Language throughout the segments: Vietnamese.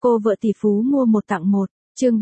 Cô vợ tỷ phú mua một tặng một, chương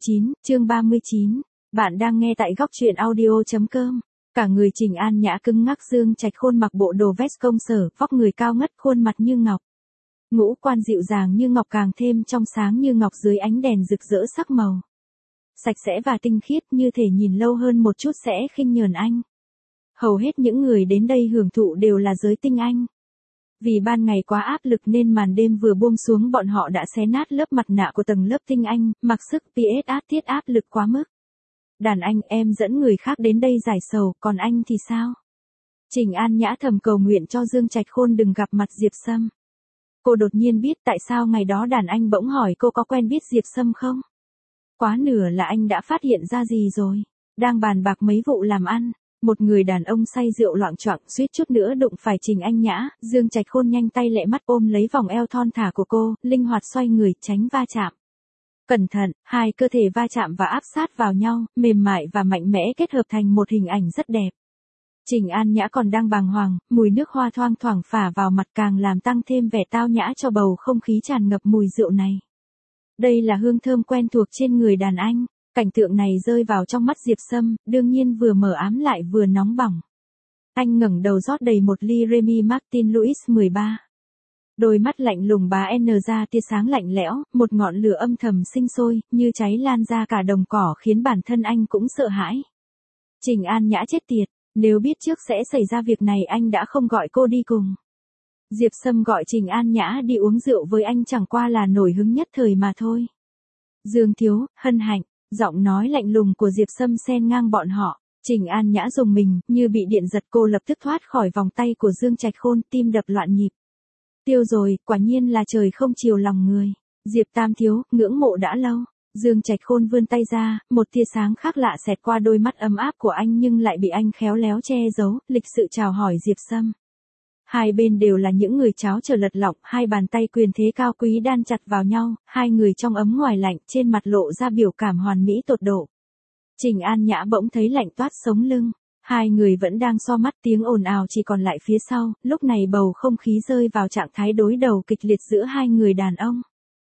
39, bạn đang nghe tại góc truyện audio.com. Cả người Trình An Nhã cứng ngắc, Dương Trạch Khôn mặc bộ đồ vest công sở, vóc người cao ngất, khuôn mặt như ngọc. Ngũ quan dịu dàng như ngọc, càng thêm trong sáng như ngọc dưới ánh đèn rực rỡ sắc màu. Sạch sẽ và tinh khiết, như thể nhìn lâu hơn một chút sẽ khinh nhờn anh. Hầu hết những người đến đây hưởng thụ đều là giới tinh anh. Vì ban ngày quá áp lực nên màn đêm vừa buông xuống, bọn họ đã xé nát lớp mặt nạ của tầng lớp tinh anh, mặc sức PS tiết áp lực quá mức. Đàn anh, em dẫn người khác đến đây giải sầu, còn anh thì sao? Trình An Nhã thầm cầu nguyện cho Dương Trạch Khôn đừng gặp mặt Diệp Sâm. Cô đột nhiên biết tại sao ngày đó đàn anh bỗng hỏi cô có quen biết Diệp Sâm không? Quá nửa là anh đã phát hiện ra gì rồi. Đang bàn bạc mấy vụ làm ăn, một người đàn ông say rượu loạng choạng suýt chút nữa đụng phải Trình An Nhã. Dương Trạch Khôn nhanh tay lẹ mắt ôm lấy vòng eo thon thả của cô, linh hoạt xoay người tránh va chạm. Cẩn thận, hai cơ thể va chạm và áp sát vào nhau, mềm mại và mạnh mẽ kết hợp thành một hình ảnh rất đẹp. Trình An Nhã còn đang bàng hoàng, mùi nước hoa thoang thoảng phả vào mặt càng làm tăng thêm vẻ tao nhã cho bầu không khí tràn ngập mùi rượu này. Đây là hương thơm quen thuộc trên người đàn anh. Cảnh tượng này rơi vào trong mắt Diệp Sâm, đương nhiên vừa mờ ám lại vừa nóng bỏng. Anh ngẩng đầu rót đầy một ly Remy Martin Louis 13. Đôi mắt lạnh lùng bá N ra tia sáng lạnh lẽo, một ngọn lửa âm thầm sinh sôi, như cháy lan ra cả đồng cỏ khiến bản thân anh cũng sợ hãi. Trình An Nhã chết tiệt, nếu biết trước sẽ xảy ra việc này anh đã không gọi cô đi cùng. Diệp Sâm gọi Trình An Nhã đi uống rượu với anh chẳng qua là nổi hứng nhất thời mà thôi. Dương thiếu, hân hạnh. Giọng nói lạnh lùng của Diệp Sâm xen ngang bọn họ. Trình An Nhã rùng mình, như bị điện giật, cô lập tức thoát khỏi vòng tay của Dương Trạch Khôn, tim đập loạn nhịp. Tiêu rồi, quả nhiên là trời không chiều lòng người. Diệp tam thiếu, ngưỡng mộ đã lâu. Dương Trạch Khôn vươn tay ra, một tia sáng khác lạ xẹt qua đôi mắt ấm áp của anh nhưng lại bị anh khéo léo che giấu, lịch sự chào hỏi Diệp Sâm. Hai bên đều là những người cháo trở lật lọng, hai bàn tay quyền thế cao quý đan chặt vào nhau, hai người trong ấm ngoài lạnh, trên mặt lộ ra biểu cảm hoàn mỹ tột độ. Trình An Nhã bỗng thấy lạnh toát sống lưng. Hai người vẫn đang so mắt, tiếng ồn ào chỉ còn lại phía sau, lúc này bầu không khí rơi vào trạng thái đối đầu kịch liệt giữa hai người đàn ông.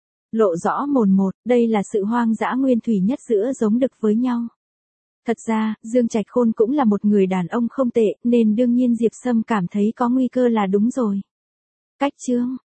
Lộ rõ mồn một, đây là sự hoang dã nguyên thủy nhất giữa giống đực với nhau. Thật ra, Dương Trạch Khôn cũng là một người đàn ông không tệ, nên đương nhiên Diệp Sâm cảm thấy có nguy cơ là đúng rồi. Cách chương